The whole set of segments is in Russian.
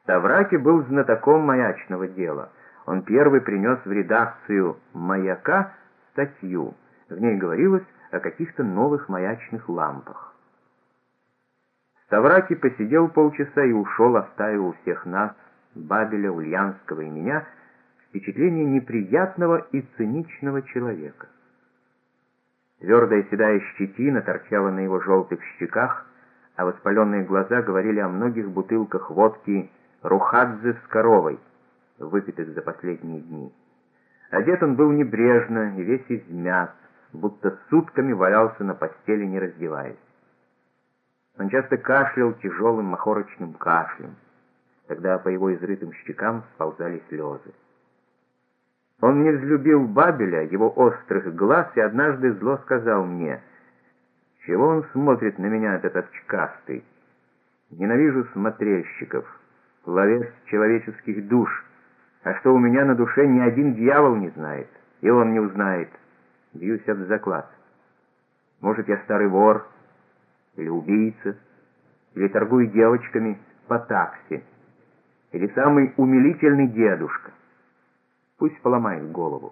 Ставраки был знатоком маячного дела. Он первый принес в редакцию «Маяка» статью. В ней говорилось о каких-то новых маячных лампах. Ставраки посидел полчаса и ушел, оставив у всех нас, Бабеля, Ульянского и меня, впечатление неприятного и циничного человека. Твердая седая щетина торчала на его желтых щеках, а воспаленные глаза говорили о многих бутылках водки «Рухадзе с коровой», выпитых за последние дни. Одет он был небрежно и весь измят, будто сутками валялся на постели, не раздеваясь. Он часто кашлял тяжелым махорочным кашлем. Тогда по его изрытым щекам сползали слезы. Он не взлюбил Бабеля, его острых глаз, и однажды зло сказал мне: «Чего он смотрит на меня, этот очкастый? Ненавижу смотрельщиков, ловец человеческих душ, а что у меня на душе ни один дьявол не знает, и он не узнает. Бьюсь об заклад. Может, я старый вор, или убийца, или торгую девочками по такси, или самый умилительный дедушка. Пусть поломает голову».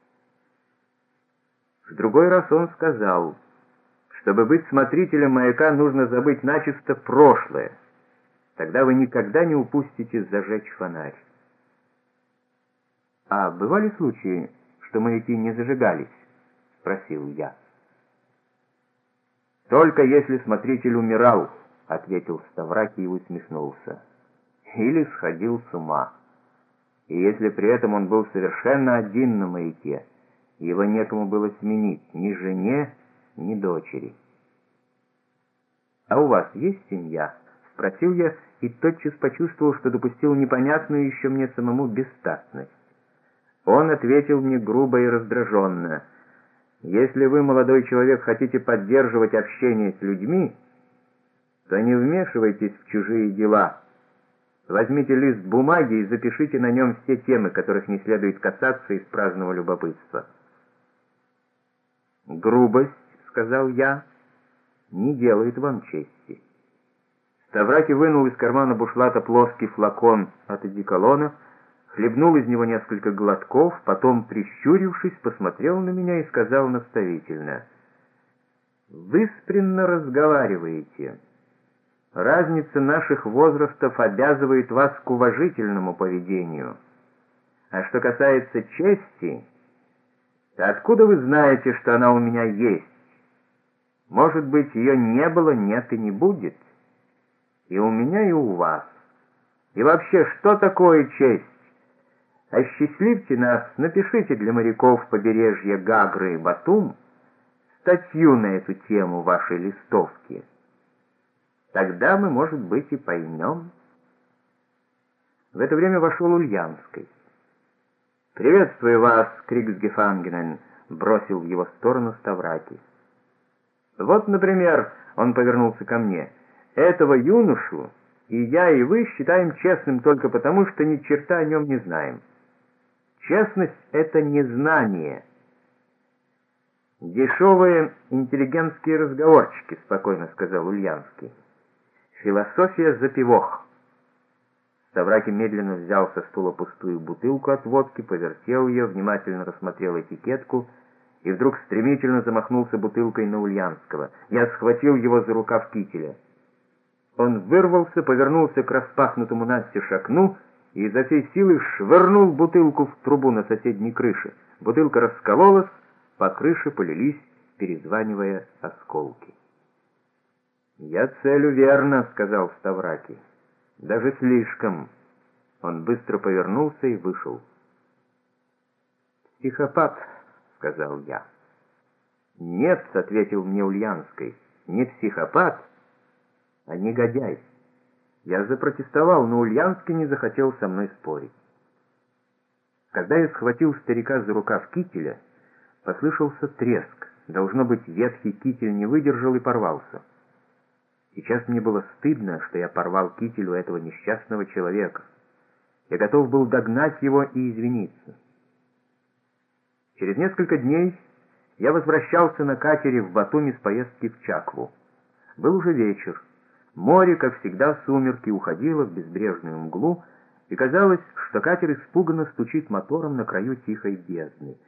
В другой раз он сказал: «Чтобы быть смотрителем маяка, нужно забыть начисто прошлое. Тогда вы никогда не упустите зажечь фонарь». «А бывали случаи, что маяки не зажигались?» — спросил я. «Только если смотритель умирал», — ответил Ставраки и усмехнулся. «Или сходил с ума. И если при этом он был совершенно один на маяке, его некому было сменить, ни жене, ни дочери». «А у вас есть семья?» — спросил я и тотчас почувствовал, что допустил непонятную еще мне самому бестактность. Он ответил мне грубо и раздраженно: «Если вы, молодой человек, хотите поддерживать общение с людьми, то не вмешивайтесь в чужие дела. Возьмите лист бумаги и запишите на нем все темы, которых не следует касаться из праздного любопытства». «Грубость, — сказал я, — не делает вам чести». Ставраки вынул из кармана бушлата плоский флакон от одеколона, хлебнул из него несколько глотков, потом, прищурившись, посмотрел на меня и сказал наставительно: «Выспренно разговариваете. Разница наших возрастов обязывает вас к уважительному поведению. А что касается чести, то откуда вы знаете, что она у меня есть? Может быть, ее не было, нет и не будет. И у меня, и у вас. И вообще, что такое честь? Осчастливьте нас, напишите для моряков побережья Гагры и Батум статью на эту тему в вашей листовке. Тогда мы, может быть, и поймем». В это время вошел Ульянский. «Приветствую вас, Криксгефангенен», — бросил в его сторону Ставраки. «Вот, например, — он повернулся ко мне, — этого юношу и я, и вы считаем честным только потому, что ни черта о нем не знаем. Честность — это незнание». «Дешевые интеллигентские разговорчики», — спокойно сказал Ульянский. «Философия запивох». Ставраки медленно взял со стула пустую бутылку от водки, повертел ее, внимательно рассмотрел этикетку и вдруг стремительно замахнулся бутылкой на Ульянского. Я схватил его за рукав кителя. Он вырвался, повернулся к распахнутому настежь окну и изо всей силы швырнул бутылку в трубу на соседней крыше. Бутылка раскололась, по крыше полились, перезванивая, осколки. «Я целю верно», — сказал Ставраки. «Даже слишком». Он быстро повернулся и вышел. «Психопат», — сказал я. «Нет», — ответил мне Ульянский, — «не психопат, а негодяй». Я запротестовал, но Ульянский не захотел со мной спорить. Когда я схватил старика за рукав кителя, послышался треск. Должно быть, ветхий китель не выдержал и порвался. Сейчас мне было стыдно, что я порвал китель у этого несчастного человека. Я готов был догнать его и извиниться. Через несколько дней я возвращался на катере в Батуми с поездки в Чакву. Был уже вечер. Море, как всегда в сумерки, уходило в безбрежную мглу, и казалось, что катер испуганно стучит мотором на краю тихой бездны.